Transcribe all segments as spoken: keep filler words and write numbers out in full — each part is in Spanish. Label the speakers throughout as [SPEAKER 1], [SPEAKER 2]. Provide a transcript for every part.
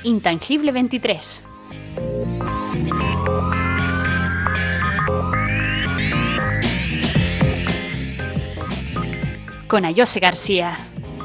[SPEAKER 1] Intangible veintitrés. Con Ayose García.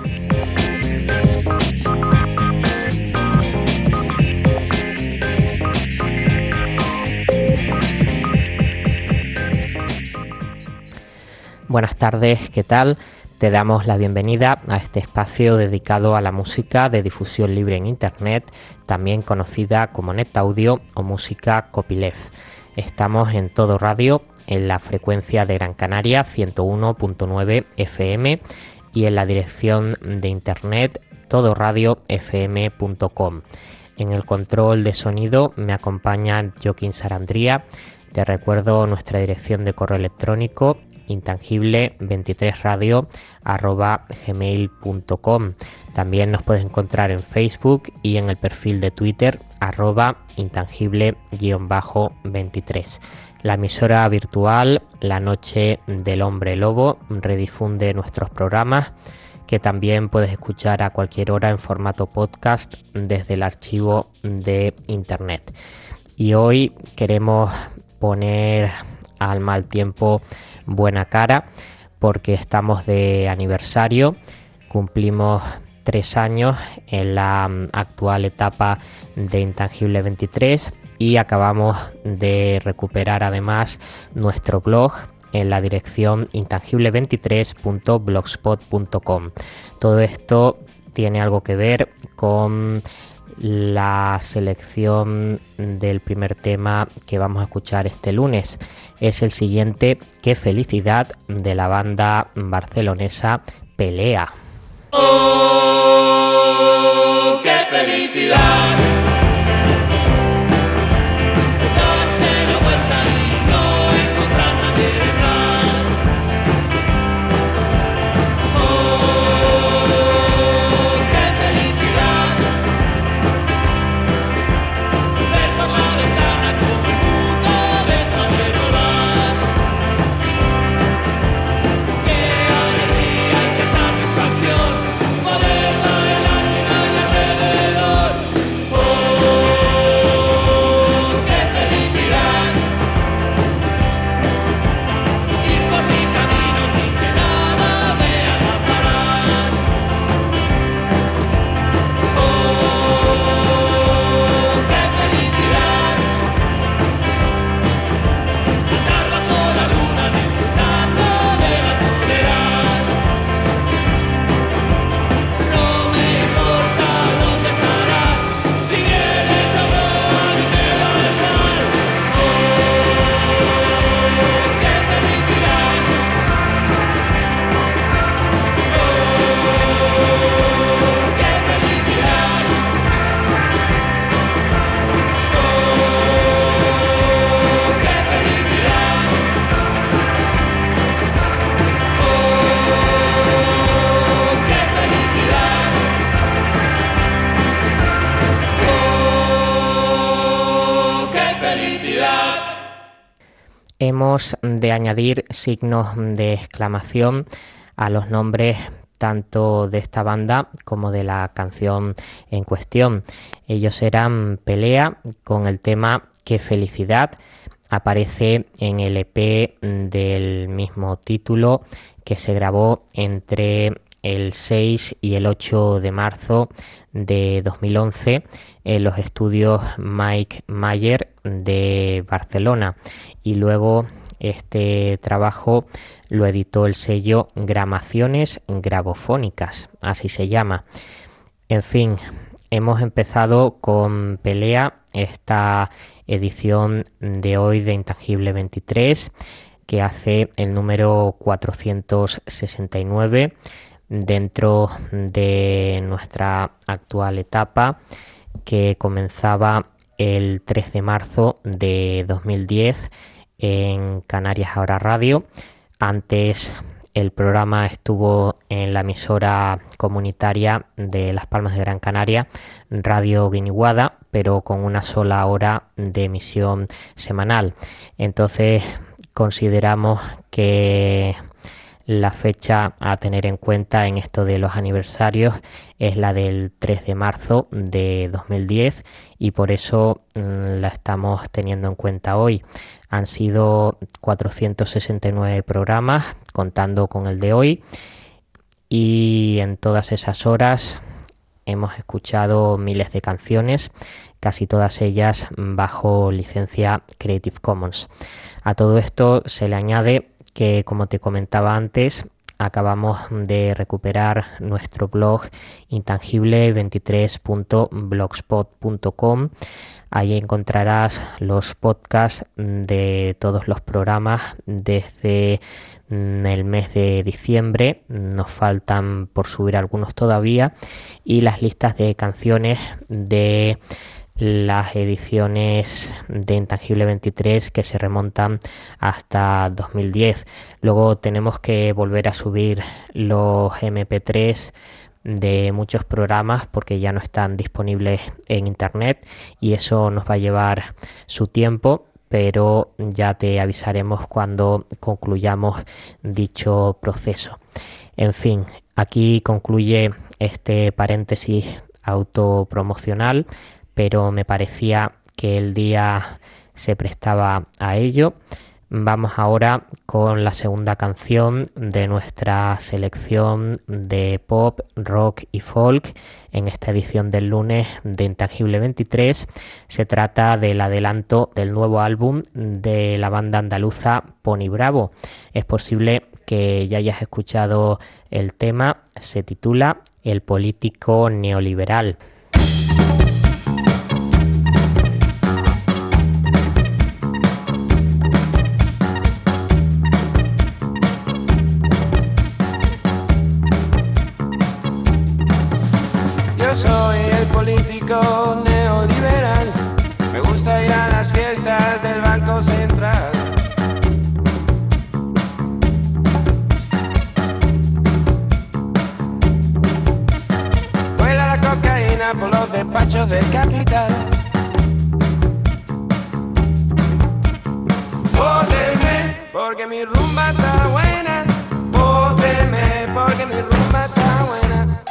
[SPEAKER 2] Buenas tardes, ¿qué tal? Te damos la bienvenida a este espacio dedicado a la música de difusión libre en Internet, también conocida como NetAudio o música copyleft. Estamos en Todo Radio, en la frecuencia de Gran Canaria ciento uno punto nueve F M y en la dirección de Internet todo radio f m punto com. En el control de sonido me acompaña Joaquín Sarandría. Te recuerdo nuestra dirección de correo electrónico intangible veintitrés radio arroba gmail punto com. También nos puedes encontrar en Facebook y en el perfil de Twitter arroba intangible veintitrés. La emisora virtual La Noche del Hombre Lobo redifunde nuestros programas, que también puedes escuchar a cualquier hora en formato podcast desde el archivo de Internet. Y hoy queremos poner al mal tiempo buena cara porque estamos de aniversario, cumplimos tres años en la actual etapa de Intangible veintitrés y acabamos de recuperar además nuestro blog en la dirección intangible veintitrés punto blogspot punto com. Todo esto tiene algo que ver con la selección del primer tema que vamos a escuchar este lunes. Es el siguiente, Qué felicidad, de la banda barcelonesa Pelea.
[SPEAKER 3] ¡Oh, qué felicidad!
[SPEAKER 2] Hemos de añadir signos de exclamación a los nombres tanto de esta banda como de la canción en cuestión. Ellos eran Pelea con el tema Qué felicidad. Aparece en el E P del mismo título que se grabó entre el seis y el ocho de marzo de dos mil once en los estudios Mike Mayer de Barcelona, y luego este trabajo lo editó el sello Gramaciones Grabofónicas, así se llama. En fin, hemos empezado con Pelea esta edición de hoy de Intangible veintitrés, que hace el número cuatrocientos sesenta y nueve dentro de nuestra actual etapa, que comenzaba el tres de marzo de dos mil diez en Canarias Ahora Radio. Antes el programa estuvo en la emisora comunitaria de Las Palmas de Gran Canaria, Radio Guiniguada, pero con una sola hora de emisión semanal. Entonces consideramos que la fecha a tener en cuenta en esto de los aniversarios es la del tres de marzo de dos mil diez y por eso mmm, la estamos teniendo en cuenta hoy. Han sido cuatrocientos sesenta y nueve programas contando con el de hoy y en todas esas horas hemos escuchado miles de canciones, casi todas ellas bajo licencia Creative Commons. A todo esto se le añade que, como te comentaba antes, acabamos de recuperar nuestro blog intangible veintitrés punto blogspot punto com. Ahí encontrarás los podcasts de todos los programas desde el mes de diciembre. Nos faltan por subir algunos todavía y las listas de canciones de las ediciones de Intangible veintitrés que se remontan hasta dos mil diez. Luego tenemos que volver a subir los eme pe tres de muchos programas porque ya no están disponibles en internet y eso nos va a llevar su tiempo, pero ya te avisaremos cuando concluyamos dicho proceso. En fin, aquí concluye este paréntesis autopromocional, pero me parecía que el día se prestaba a ello. Vamos ahora con la segunda canción de nuestra selección de pop, rock y folk en esta edición del lunes de Intangible veintitrés. Se trata del adelanto del nuevo álbum de la banda andaluza Pony Bravo. Es posible que ya hayas escuchado el tema, se titula El político neoliberal.
[SPEAKER 4] Yo soy el político neoliberal, me gusta ir a las fiestas del Banco Central. Vuela la cocaína por los despachos del capital. Vóteme porque mi rumba está buena, vóteme porque mi rumba está buena.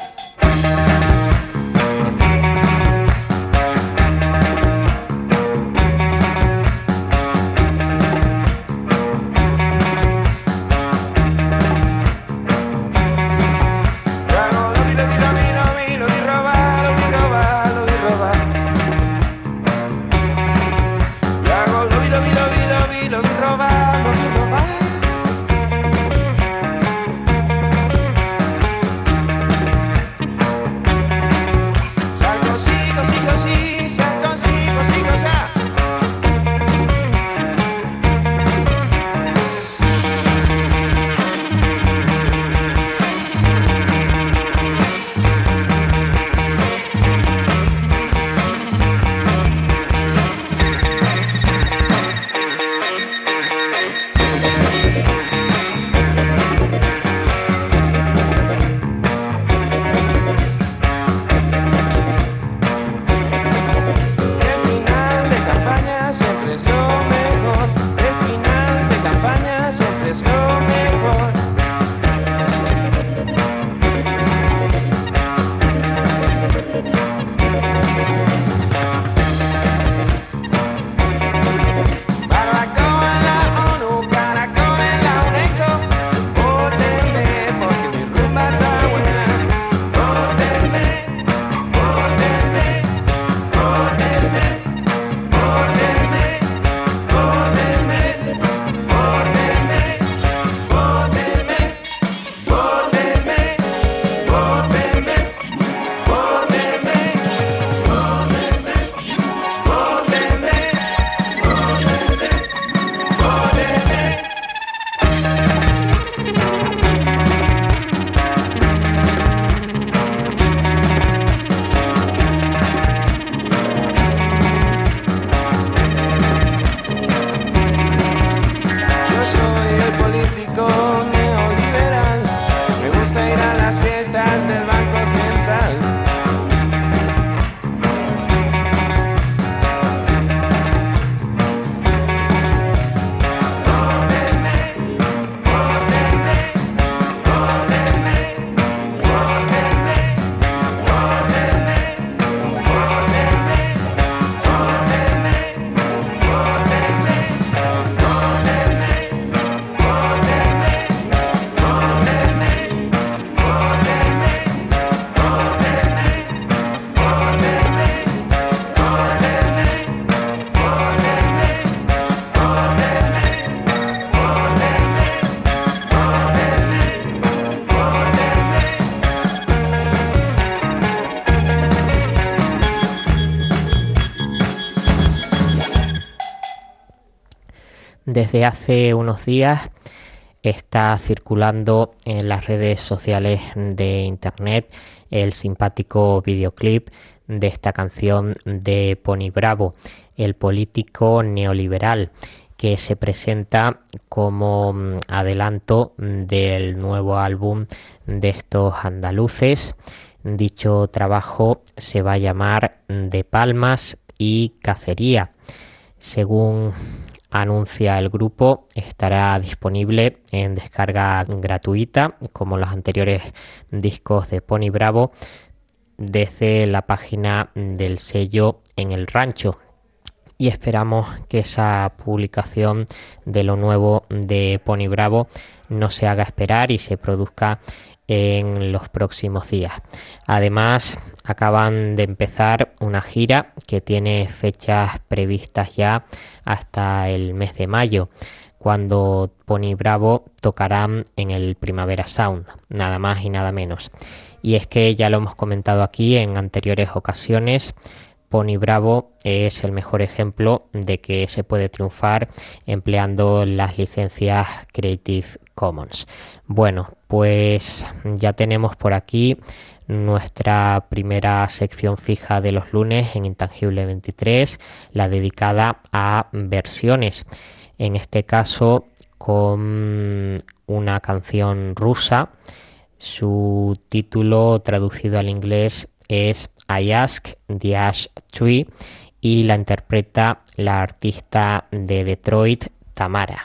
[SPEAKER 2] Desde hace unos días está circulando en las redes sociales de internet el simpático videoclip de esta canción de Pony Bravo, el político neoliberal, que se presenta como adelanto del nuevo álbum de estos andaluces. Dicho trabajo se va a llamar De Palmas y Cacería. Según anuncia el grupo, estará disponible en descarga gratuita, como los anteriores discos de Pony Bravo, desde la página del sello En el Rancho. Y esperamos que esa publicación de lo nuevo de Pony Bravo no se haga esperar y se produzca en los próximos días. Además, acaban de empezar una gira que tiene fechas previstas ya hasta el mes de mayo, cuando Pony Bravo tocarán en el Primavera Sound, nada más y nada menos. Y es que ya lo hemos comentado aquí en anteriores ocasiones, Pony Bravo es el mejor ejemplo de que se puede triunfar empleando las licencias Creative Commons. Bueno, pues ya tenemos por aquí nuestra primera sección fija de los lunes en Intangible veintitrés, la dedicada a versiones. En este caso con una canción rusa. Su título traducido al inglés es I Ask the Ash Tree y la interpreta la artista de Detroit, Tamara.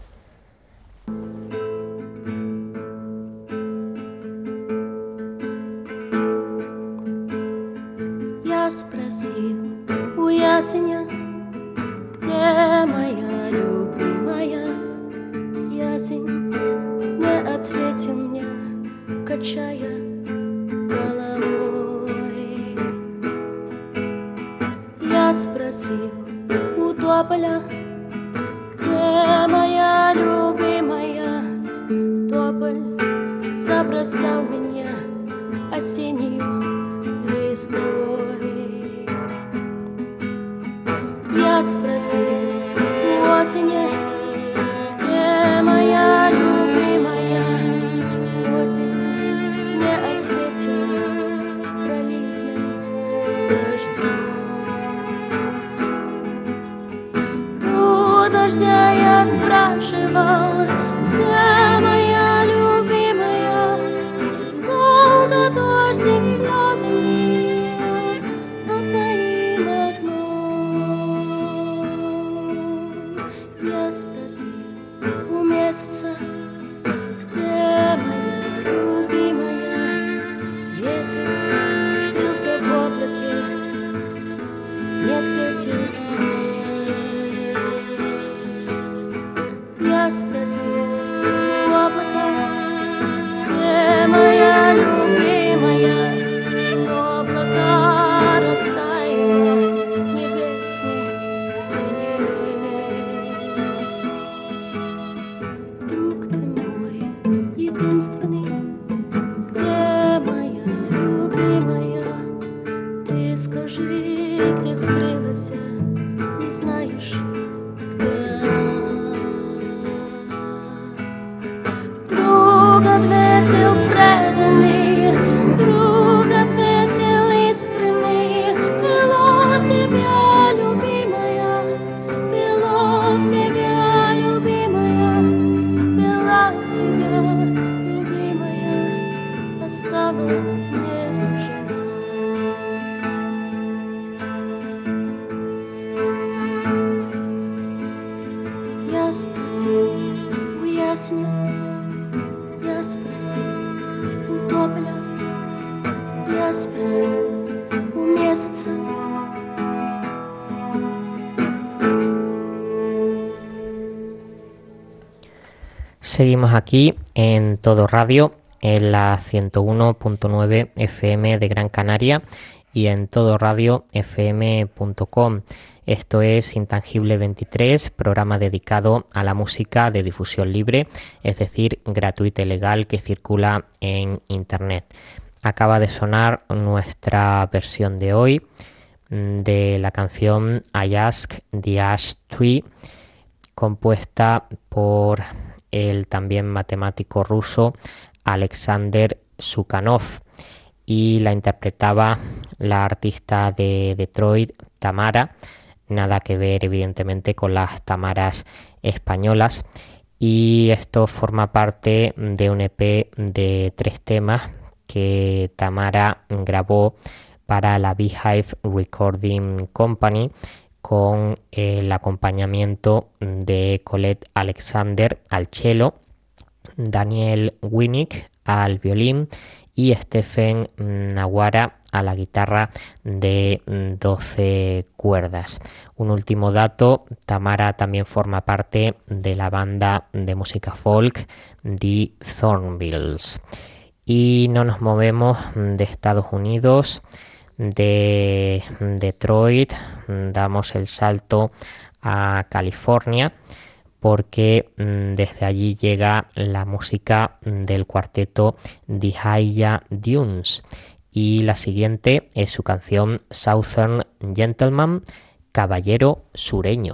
[SPEAKER 5] Я спросил у ясеня, где моя любимая. Ясень не ответил мне, качая головой. Я спросил у тополя, где моя любимая. Тополь забросал меня осенью листвой. Я спросил у осени, где моя любимая. Осень не ответила проливным дождем. У дождя я спрашивал, где моя любимая. Долго дождик слезы лил над моим окном. Я спросил у месяца, где моя любимая. Месяц скрылся в облаке, не ответил мне. Я спросил у облака, где моя любимая. Облака растаяло небесной синевой. Друг ты мой единственный, где моя любимая? Ты скажи, где скрылась, не знаешь, где она? Друг ответил преданный, друг ответил искренний. Было в тебя, любимая, было в тебя, любимая, было в тебя, любимая, осталась мне жена. Я спросил у ясеня, я спросил у тополя, я спросил у месяца.
[SPEAKER 2] Seguimos aquí en Todo Radio, en la ciento uno punto nueve F M de Gran Canaria y en todo radio f m punto com. Esto es Intangible veintitrés, programa dedicado a la música de difusión libre, es decir, gratuita y legal, que circula en Internet. Acaba de sonar nuestra versión de hoy de la canción I Ask the Ash Tree, compuesta por el también matemático ruso Alexander Sukhanov, y la interpretaba la artista de Detroit, Tamara, nada que ver evidentemente con las Tamaras españolas, y esto forma parte de un E P de tres temas que Tamara grabó para la Beehive Recording Company con el acompañamiento de Colette Alexander al cello, Daniel Winnick al violín y Stephen Nawara a la guitarra de doce cuerdas. Un último dato: Tamara también forma parte de la banda de música folk The Thornbills. Y no nos movemos de Estados Unidos, de Detroit, damos el salto a California, porque desde allí llega la música del cuarteto The Haya Dunes, y la siguiente es su canción Southern Gentleman, Caballero Sureño.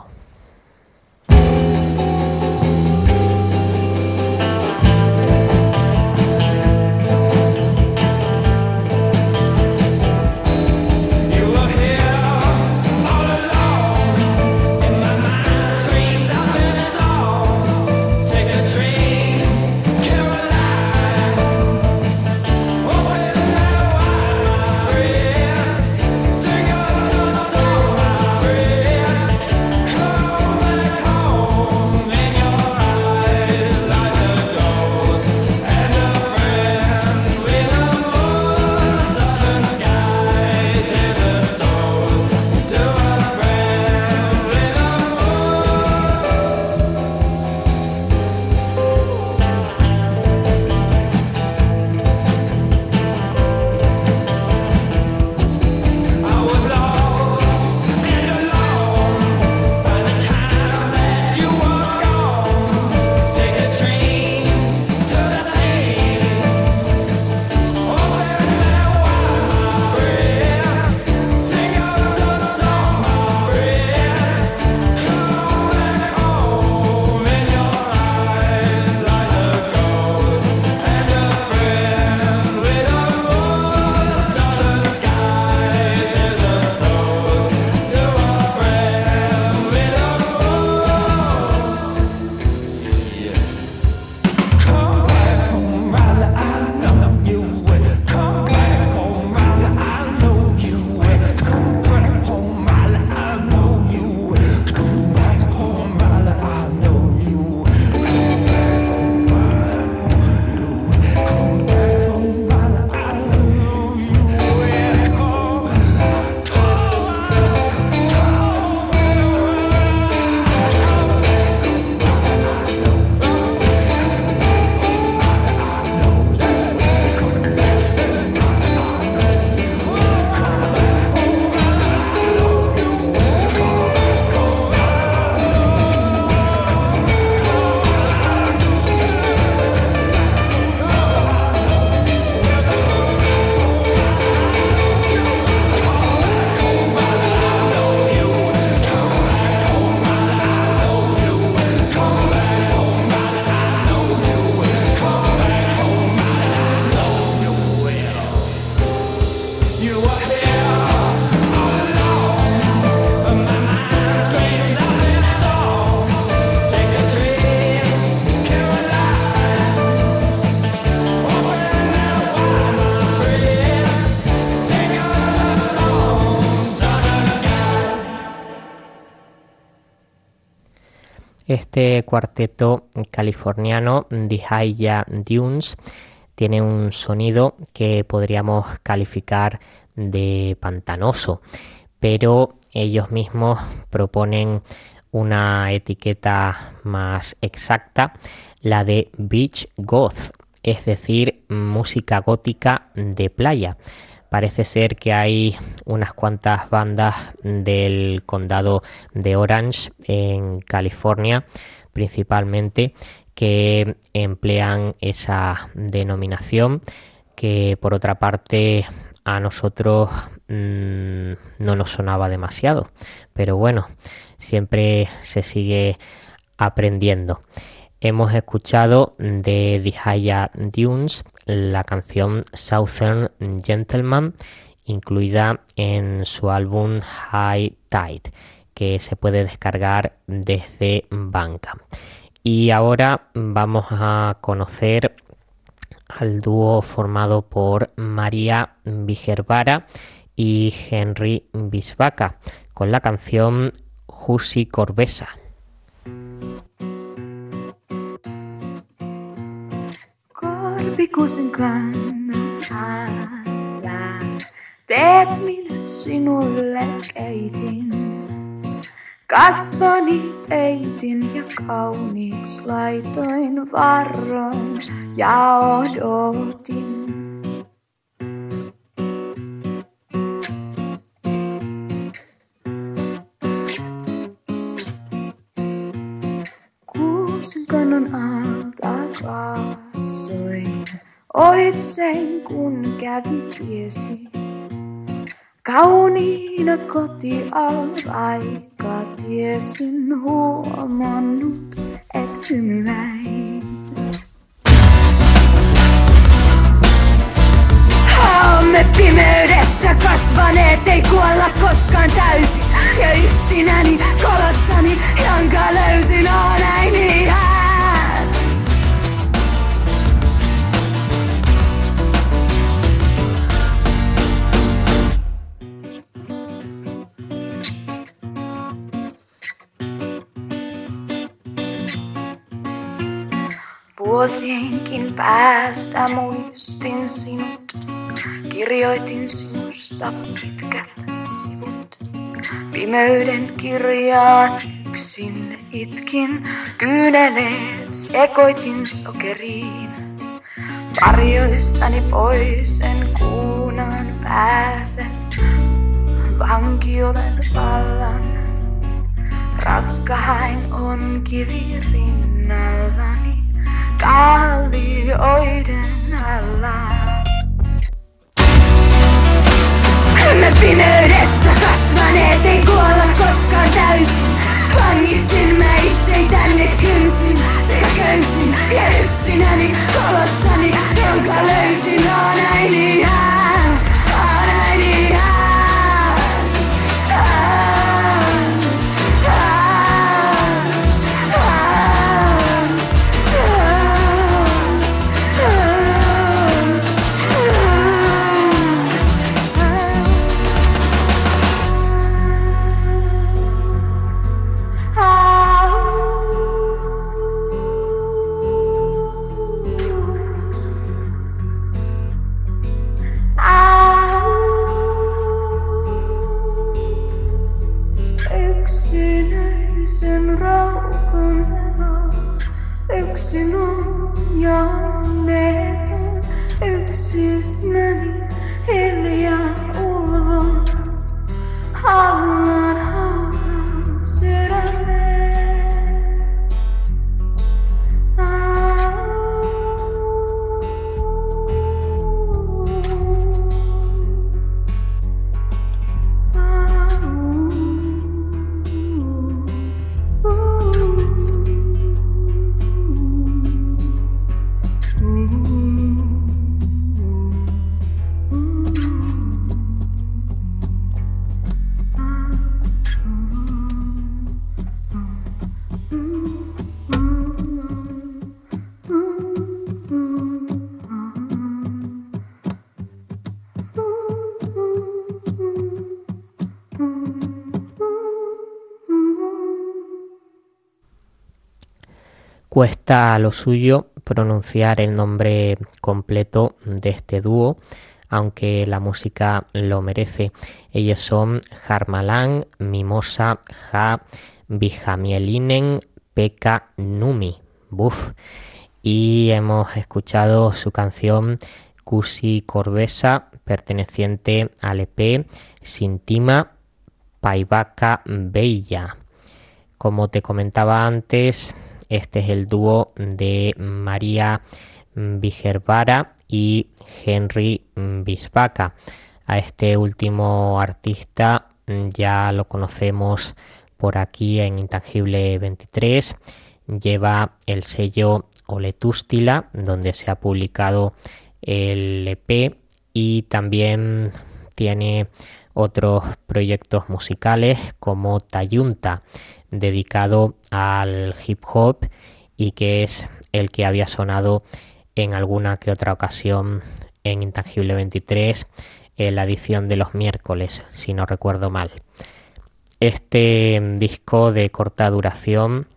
[SPEAKER 2] Este cuarteto californiano, The Haya Dunes, tiene un sonido que podríamos calificar de pantanoso, pero ellos mismos proponen una etiqueta más exacta, la de beach goth, es decir, música gótica de playa. Parece ser que hay unas cuantas bandas del condado de Orange, en California, principalmente, que emplean esa denominación, que por otra parte a nosotros mmm, no nos sonaba demasiado. Pero bueno, siempre se sigue aprendiendo. Hemos escuchado de The Higher Dunes la canción Southern Gentleman, incluida en su álbum High Tide, que se puede descargar desde Bandcamp. Y ahora vamos a conocer al dúo formado por María Vigervara y Henry Bisbacka con la canción Jussi Korvesa.
[SPEAKER 6] Korpikusen kannan älä, teet minä sinulle keitin. Kasvoni peitin ja kauniiksi laitoin, varoin ja odotin. Kuusen kannon alta katsoin, oitsein kun kävi tiesi. Kauniina kotialla, vaikka tiesin huomannut, et hymyäin. Olemme pimeydessä kasvaneet, ei kuolla koskaan täysin. Ja yksinäni kolossani, jonka löysin, on näin ihan. Vuosienkin päästä muistin sinut, kirjoitin sinusta pitkät sivut. Pimeyden kirjaan yksin itkin, kyyneleet sekoitin sokeriin. Varjoistani pois en kuunaan pääse, vanki olen vallan. Raskahain on kivi rinnallani, kallioiden alla. Me pimeydessä kasvaneet, ei kuolla koskaan täysin. Vangitsin mä itsein tänne kynsin sekä köysin. Ja yksinäni kolossani, jonka löysin, on näin ihan, on näin ihan.
[SPEAKER 2] Cuesta lo suyo pronunciar el nombre completo de este dúo, aunque la música lo merece. Ellos son Jarmalan, Mimosa, Ja, Vihamielinen, Pekka Numi. Buf. Y hemos escuchado su canción Jussi Korvesa, perteneciente al E P Sintima Päivä Beija. Como te comentaba antes, este es el dúo de María Vigervara y Henry Bisbacka. A este último artista ya lo conocemos por aquí en Intangible veintitrés. lleva el sello Oletústila, donde se ha publicado el E P, y también tiene otros proyectos musicales como Tayunta, dedicado al hip hop y que es el que había sonado en alguna que otra ocasión en Intangible veintitrés, en la edición de los miércoles, si no recuerdo mal. Este disco de corta duración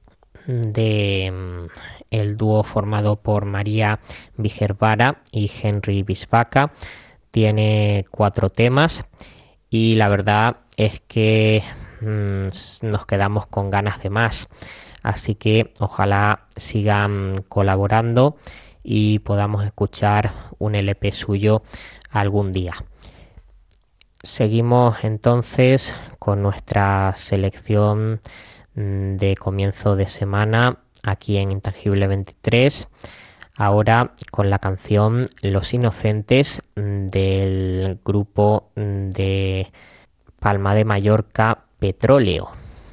[SPEAKER 2] de el dúo formado por María Vigervara y Henry Bisbaca tiene cuatro temas y la verdad es que mmm, nos quedamos con ganas de más, así que ojalá sigan colaborando y podamos escuchar un L P suyo algún día. Seguimos entonces con nuestra selección de comienzo de semana aquí en Intangible veintitrés, ahora con la canción Los Inocentes del grupo de Palma de Mallorca, Petróleo.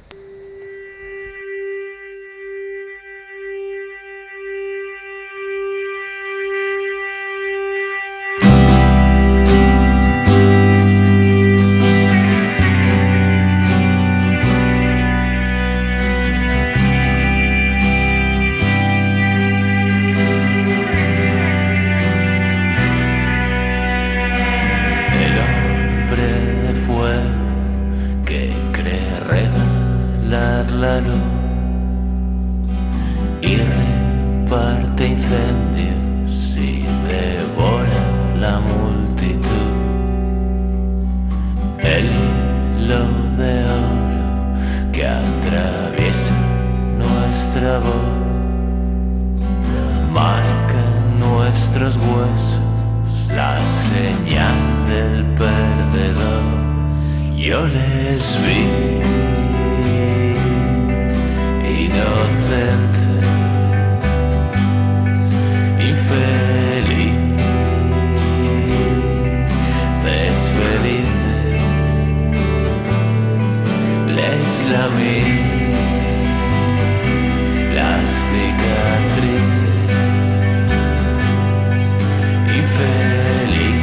[SPEAKER 7] Y reparte incendios y devora la multitud. El hilo de oro que atraviesa nuestra voz marca en nuestros huesos la señal del perdedor. Yo les vi inocentes, infelices, felices, les lamí las cicatrices, infelices,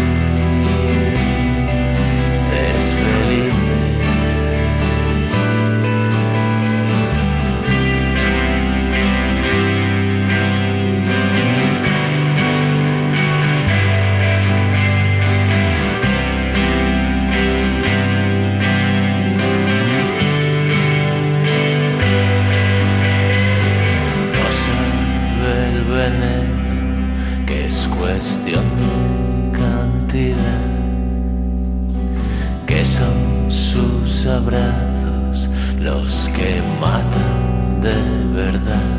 [SPEAKER 7] felices. Cuestión de cantidad, que son sus abrazos los que matan de verdad.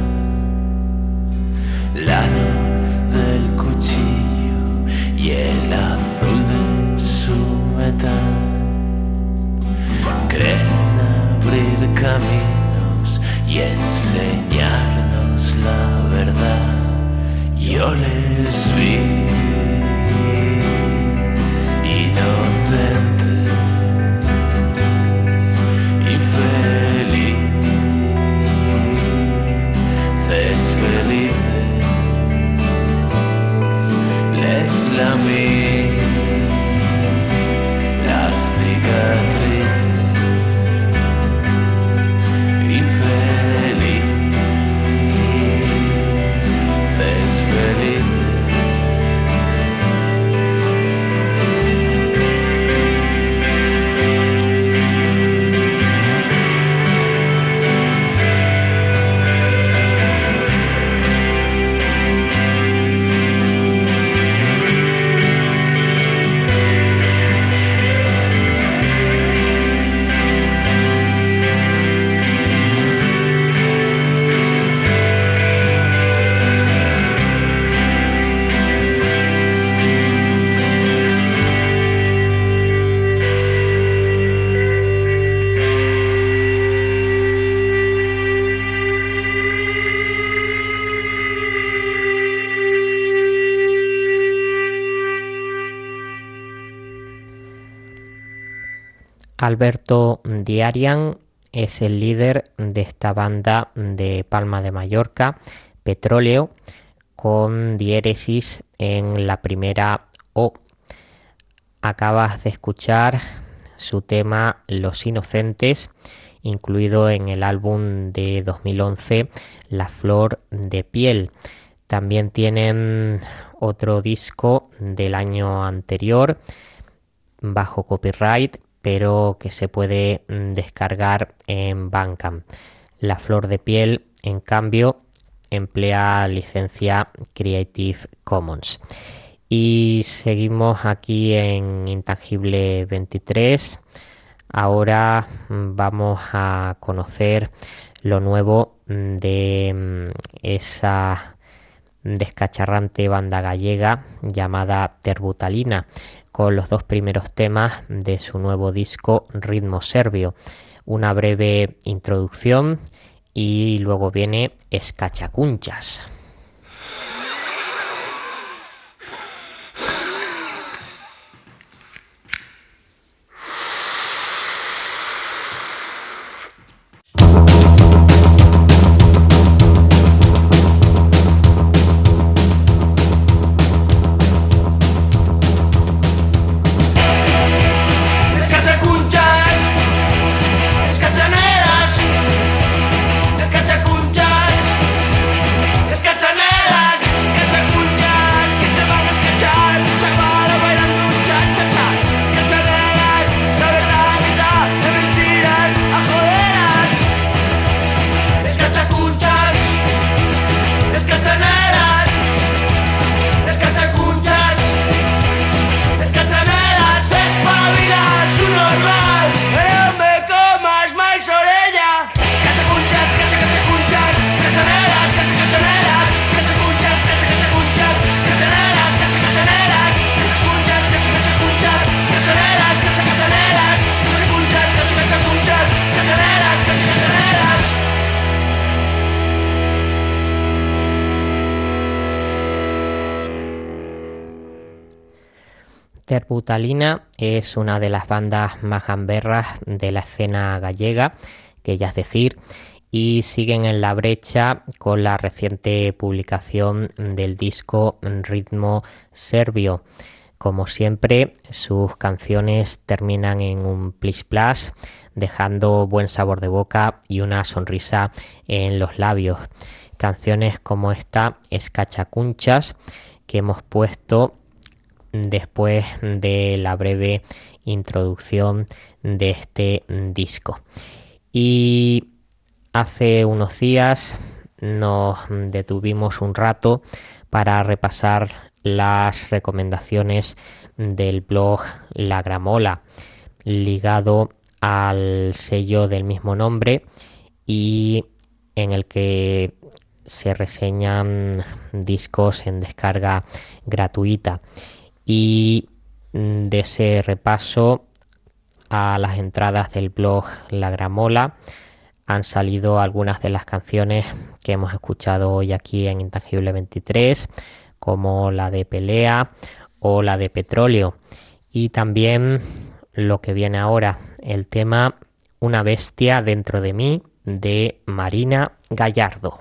[SPEAKER 7] La luz del cuchillo y el azul de su metal creen abrir caminos y enseñarnos la verdad. Yo les vi inocentes, infelices, felices, les lamí las cicatrices, infelices, felices.
[SPEAKER 2] Alberto Diarian es el líder de esta banda de Palma de Mallorca, Petróleo, con diéresis en la primera O. Acabas de escuchar su tema Los Inocentes, incluido en el álbum de dos mil once La Flor de Piel. También tienen otro disco del año anterior bajo copyright, pero que se puede descargar en Bandcamp. La Flor de Piel, en cambio, emplea licencia Creative Commons. Y seguimos aquí en Intangible veintitrés. Ahora vamos a conocer lo nuevo de esa descacharrante banda gallega llamada Terbutalina, con los dos primeros temas de su nuevo disco Ritmo Serbio. Una breve introducción y luego viene Escachacunchas. Terbutalina es una de las bandas más gamberras de la escena gallega, que ya es decir, y siguen en la brecha con la reciente publicación del disco Ritmo Serbio. Como siempre, sus canciones terminan en un plis plas, dejando buen sabor de boca y una sonrisa en los labios. Canciones como esta, Escachacunchas, que hemos puesto después de la breve introducción de este disco. Y hace unos días nos detuvimos un rato para repasar las recomendaciones del blog La Gramola, ligado al sello del mismo nombre y en el que se reseñan discos en descarga gratuita. Y de ese repaso a las entradas del blog La Gramola han salido algunas de las canciones que hemos escuchado hoy aquí en Intangible veintitrés, como la de Pelea o la de Petróleo. Y también lo que viene ahora, el tema Una bestia dentro de mí, de Marina Gallardo.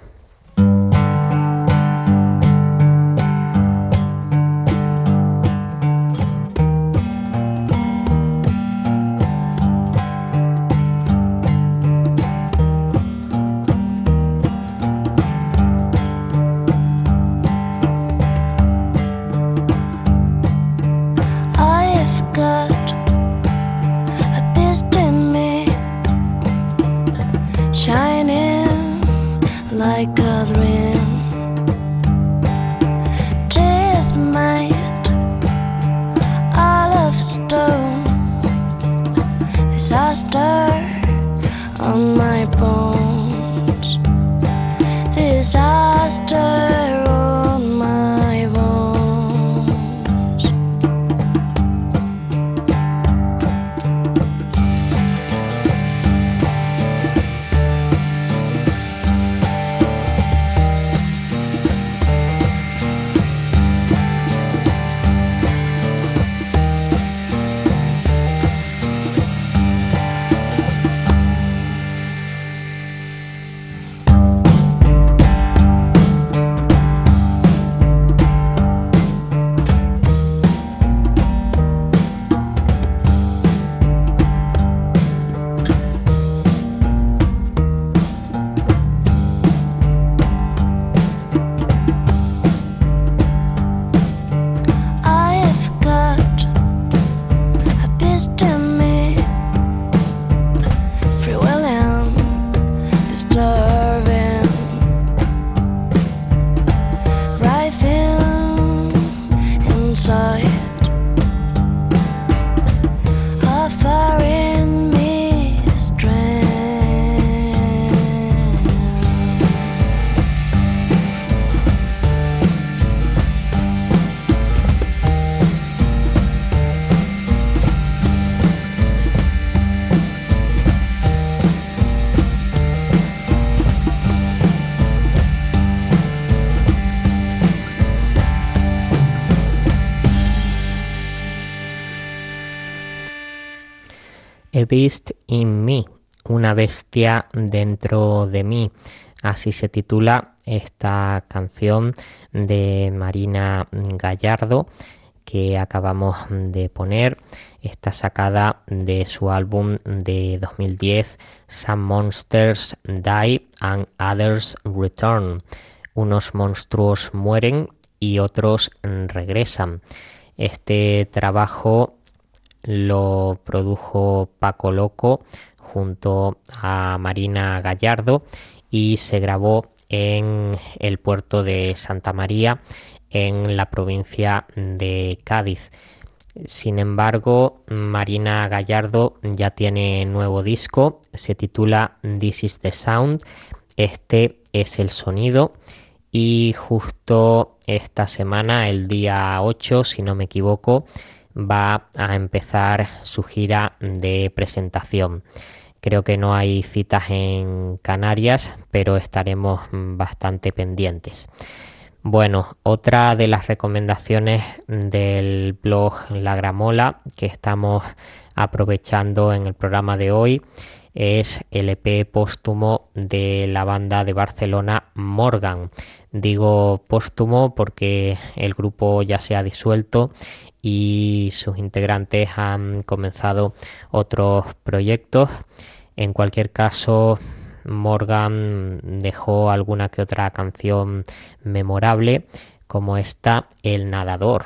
[SPEAKER 2] A Beast in Me, una bestia dentro de mí. Así se titula esta canción de Marina Gallardo que acabamos de poner. Está sacada de su álbum de dos mil diez, Some Monsters Die and Others Return. Unos monstruos mueren y otros regresan. Este trabajo lo produjo Paco Loco junto a Marina Gallardo y se grabó en el puerto de Santa María, en la provincia de Cádiz. Sin embargo, Marina Gallardo ya tiene nuevo disco, se titula This is the Sound, este es el sonido, y justo esta semana, el día ocho, si no me equivoco, va a empezar su gira de presentación. Creo que no hay citas en Canarias, pero estaremos bastante pendientes. Bueno, otra de las recomendaciones del blog La Gramola que estamos aprovechando en el programa de hoy es el E P póstumo de la banda de Barcelona Morgan. Digo póstumo porque el grupo ya se ha disuelto y sus integrantes han comenzado otros proyectos. En cualquier caso, Morgan dejó alguna que otra canción memorable, como esta, El Nadador.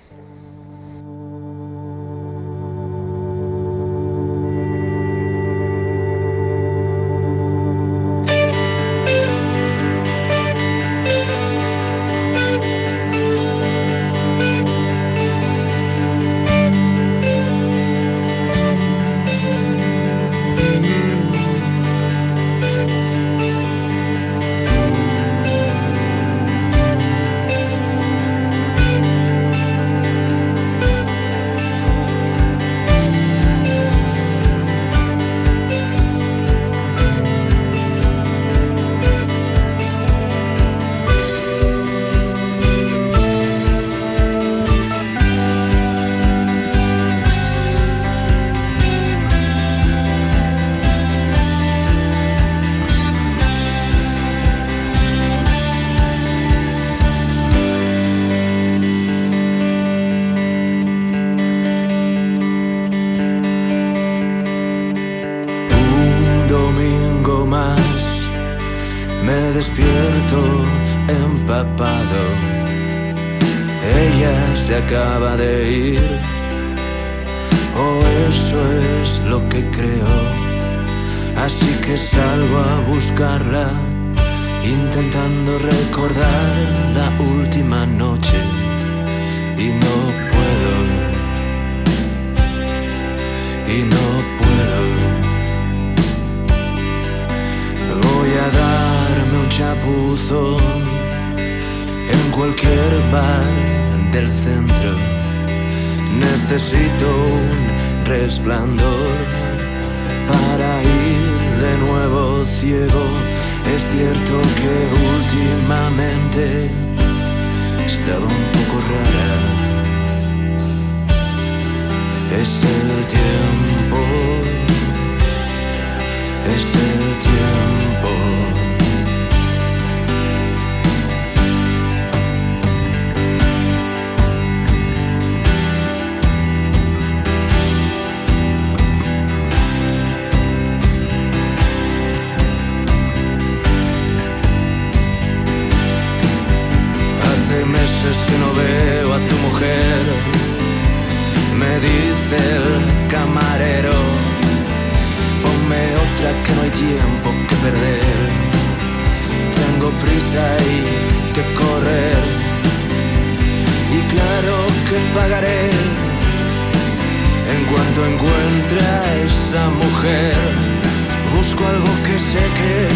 [SPEAKER 8] Se acaba de ir, o eso es lo que creo. Así que salgo a buscarla, intentando recordar la última noche, y no puedo, y no puedo. Voy a darme un chapuzón en cualquier bar del centro. Necesito un resplandor para ir de nuevo ciego. Es cierto que últimamente estaba un poco rara. Es el tiempo, es el tiempo. Meses que no veo a tu mujer, me dice el camarero, ponme otra que no hay tiempo que perder, tengo prisa y que correr, y claro que pagaré en cuanto encuentre a esa mujer. Busco algo que seque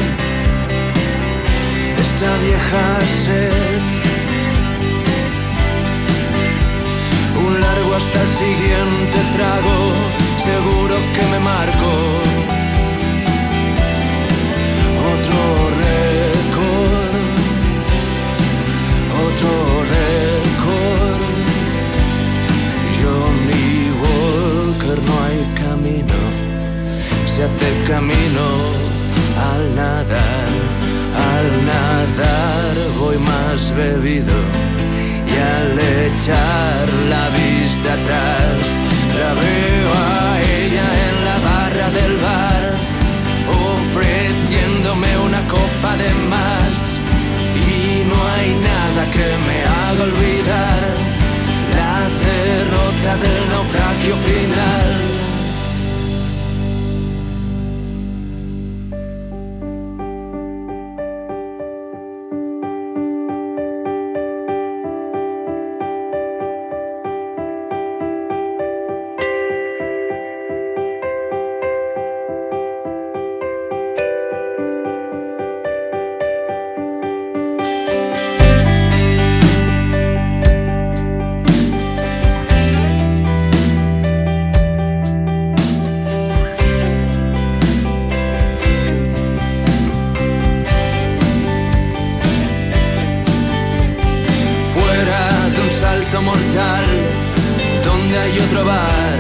[SPEAKER 8] esta vieja sed, un largo hasta el siguiente trago, seguro que me marco otro récord, otro récord. Johnny Walker, no hay camino se hace camino al nadar, al nadar voy más bebido y al echar la vista atrás la veo a ella en la barra del bar ofreciéndome una copa de más y no hay nada que me haga olvidar la derrota del naufragio final. Mortal, donde hay otro bar.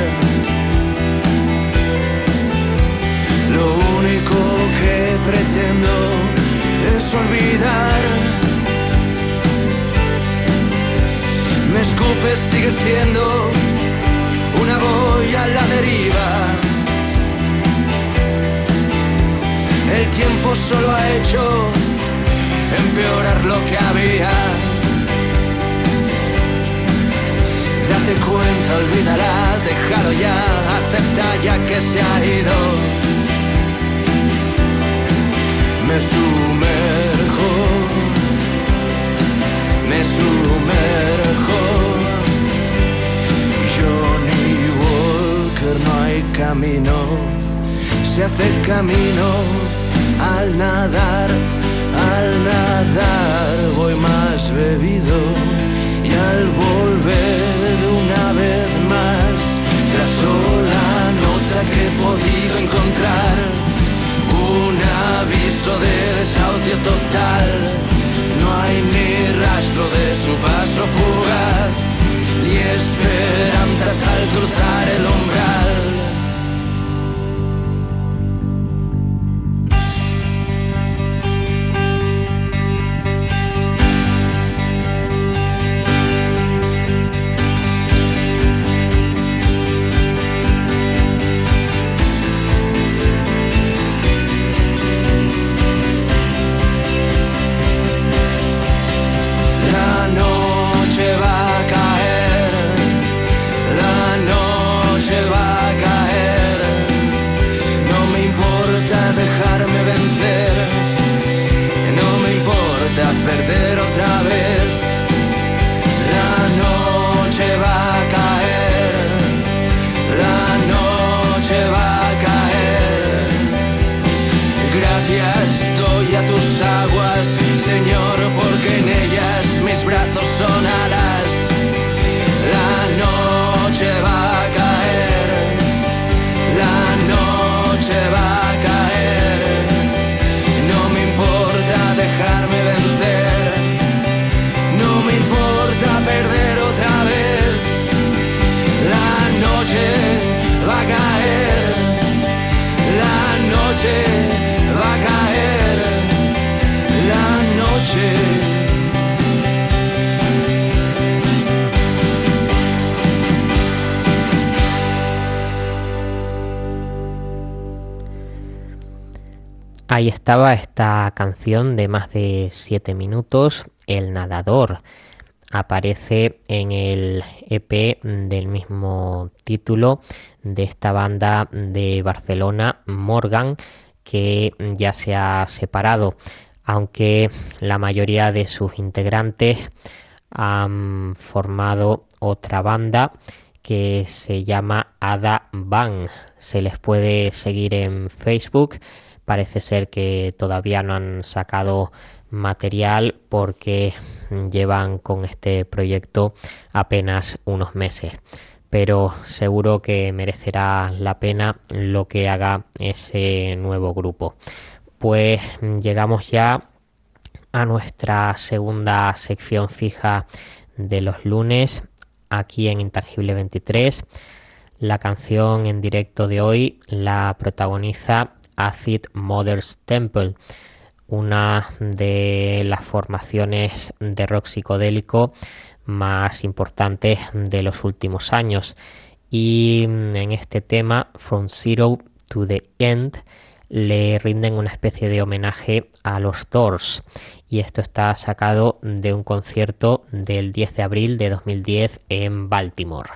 [SPEAKER 8] Lo único que pretendo es olvidar. Me escupes, sigue siendo una boya a la deriva. El tiempo solo ha hecho empeorar lo que había. Date cuenta, olvídala, déjalo ya, acepta ya que se ha ido. Me sumerjo, me sumerjo. Johnny Walker, no hay camino, se hace camino al nadar, al nadar voy más bebido. Y al volver una vez más, la sola nota que he podido encontrar, un aviso de desahucio total. No hay ni rastro de su paso fugaz, ni esperanzas al cruzar el umbral. Perder otra vez, la noche va a caer, la noche va a caer. Gracias doy a tus aguas, Señor, porque en ellas mis brazos son alas. La noche va a caer, la noche va a caer. No me importa dejarme vencer, no me importa perder otra vez. La noche va a caer, la noche va a caer, la noche.
[SPEAKER 2] Ahí estaba esta canción de más de siete minutos, El Nadador. Aparece en el E P del mismo título de esta banda de Barcelona, Morgan, que ya se ha separado, aunque la mayoría de sus integrantes han formado otra banda que se llama Ada Band. Se les puede seguir en Facebook. Parece ser que todavía no han sacado material porque llevan con este proyecto apenas unos meses, pero seguro que merecerá la pena lo que haga ese nuevo grupo. Pues llegamos ya a nuestra segunda sección fija de los lunes aquí en Intangible veintitrés, La canción en directo de hoy la protagoniza Acid Mother's Temple, una de las formaciones de rock psicodélico más importantes de los últimos años. Y en este tema, From Zero to the End, le rinden una especie de homenaje a los Doors, y esto está sacado de un concierto del diez de abril de dos mil diez en Baltimore.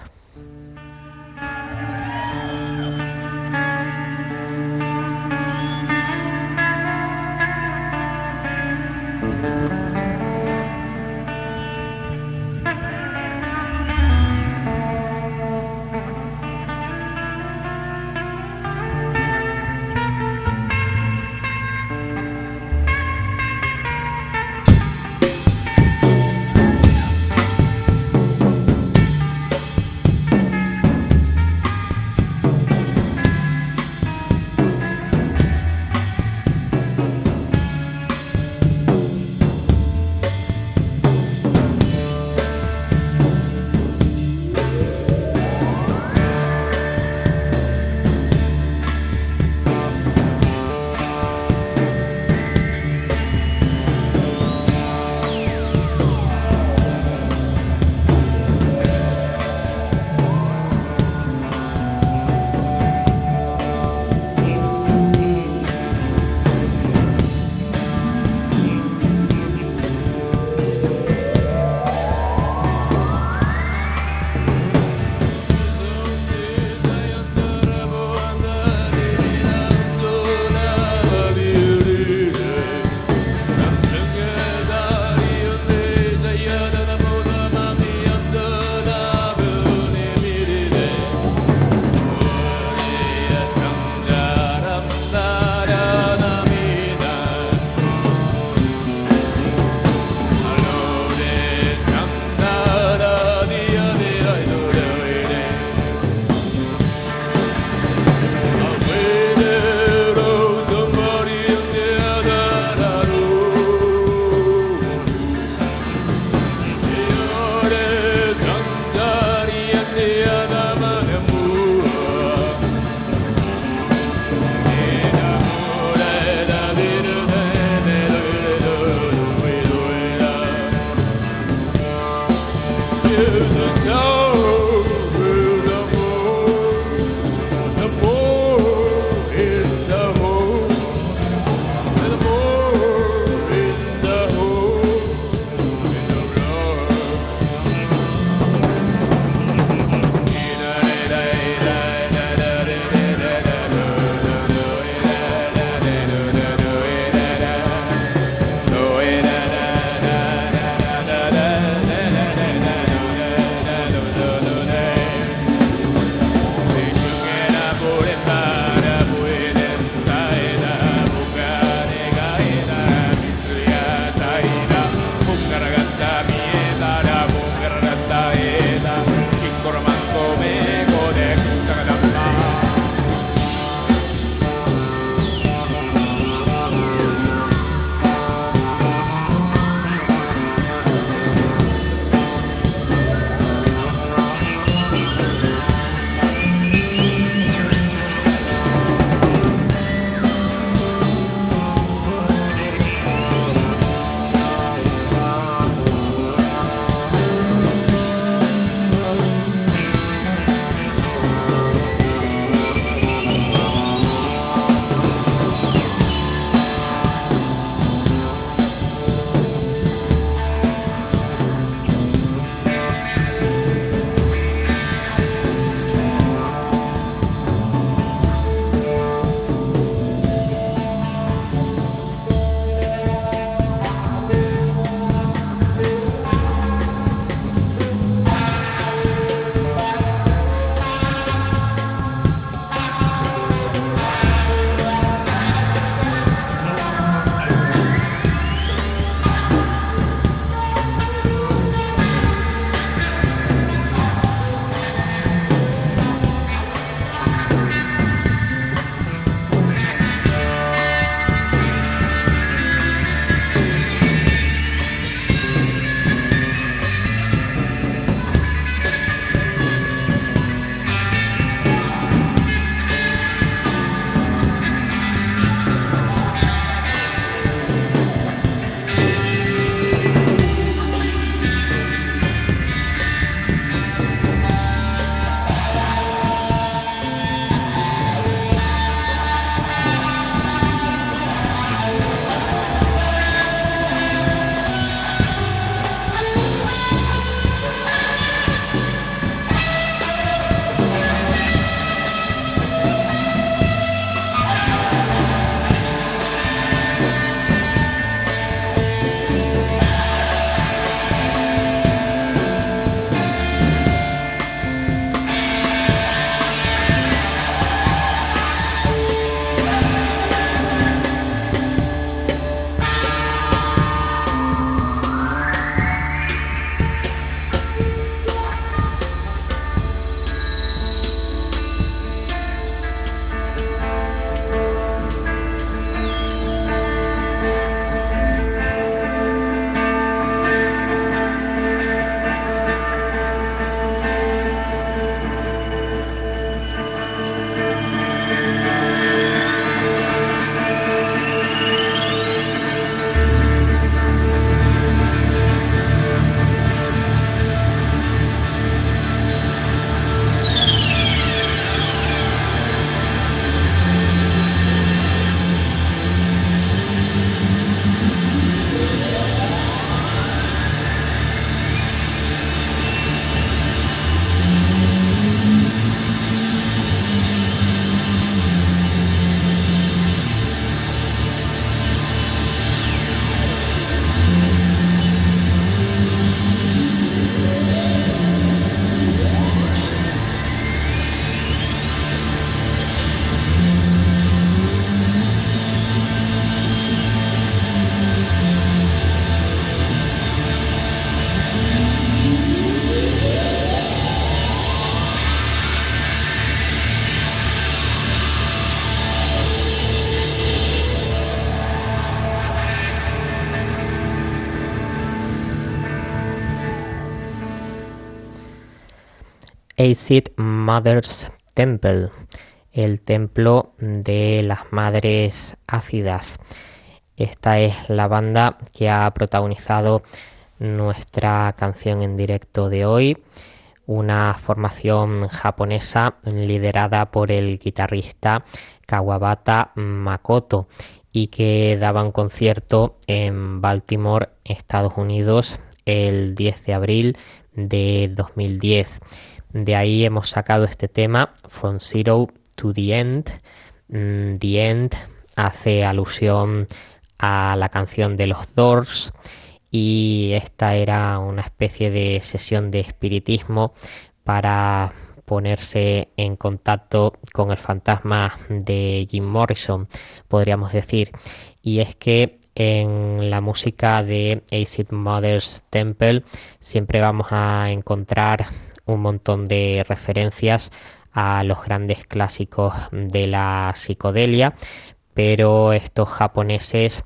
[SPEAKER 2] Acid Mother's Temple, el templo de las madres ácidas. Esta es la banda que ha protagonizado nuestra canción en directo de hoy, una formación japonesa liderada por el guitarrista Kawabata Makoto y que daba un concierto en Baltimore, Estados Unidos, el diez de abril de dos mil diez. De ahí hemos sacado este tema, From Zero to the End. The End hace alusión a la canción de los Doors y esta era una especie de sesión de espiritismo para ponerse en contacto con el fantasma de Jim Morrison, podríamos decir. Y es que en la música de Acid Mother's Temple siempre vamos a encontrar un montón de referencias a los grandes clásicos de la psicodelia, pero estos japoneses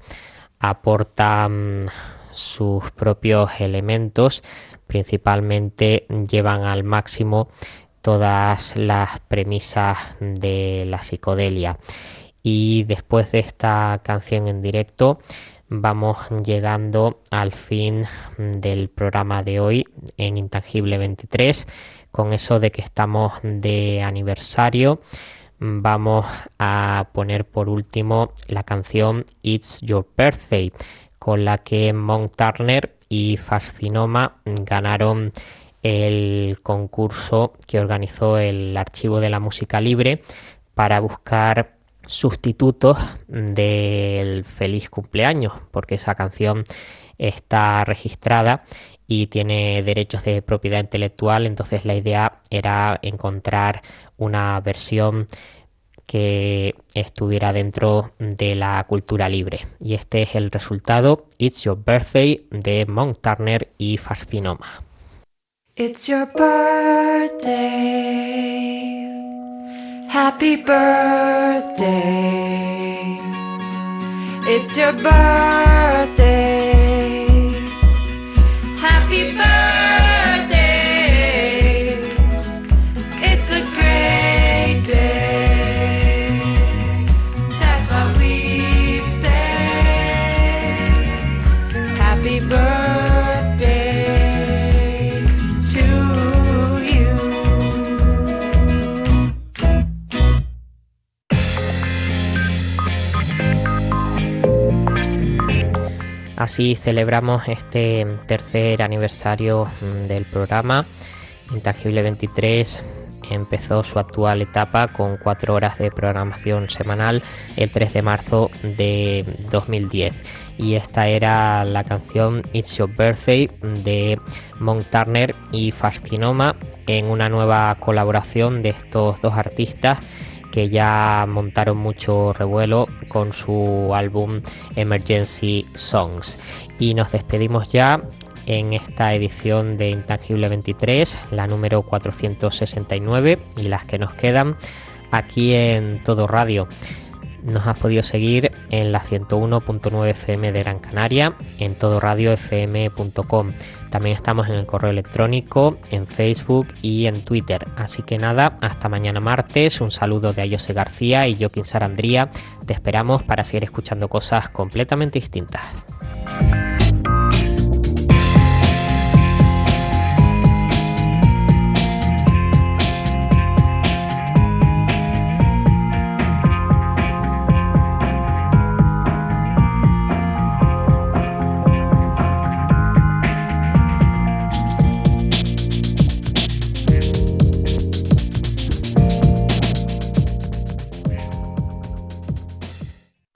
[SPEAKER 2] aportan sus propios elementos, principalmente llevan al máximo todas las premisas de la psicodelia. Y después de esta canción en directo vamos llegando al fin del programa de hoy en Intangible veintitrés. Con eso de que estamos de aniversario, vamos a poner por último la canción It's Your Birthday, con la que Monk Turner y Fascinoma ganaron el concurso que organizó el Archivo de la Música Libre para buscar sustitutos del Feliz Cumpleaños, porque esa canción está registrada y tiene derechos de propiedad intelectual. Entonces la idea era encontrar una versión que estuviera dentro de la cultura libre, y este es el resultado, It's Your Birthday, de Monk Turner y Fascinoma.
[SPEAKER 6] It's your birthday, happy birthday. It's your birthday, happy birthday. It's a great day, that's what we say. Happy birthday to you.
[SPEAKER 2] Así celebramos este tercer aniversario del programa. Intangible veintitrés empezó su actual etapa con cuatro horas de programación semanal el tres de marzo de dos mil diez, y esta era la canción It's Your Birthday de Monk Turner y Fascinoma, en una nueva colaboración de estos dos artistas que ya montaron mucho revuelo con su álbum Emergency Songs. Y nos despedimos ya en esta edición de Intangible veintitrés, la número cuatrocientos sesenta y nueve, y las que nos quedan aquí en Todo Radio. Nos has podido seguir en la ciento uno punto nueve F M de Gran Canaria, en todo radio f m punto com. También estamos en el correo electrónico, en Facebook y en Twitter. Así que nada, hasta mañana martes. Un saludo de Ayose García y Joaquín Sarandría. Te esperamos para seguir escuchando cosas completamente distintas.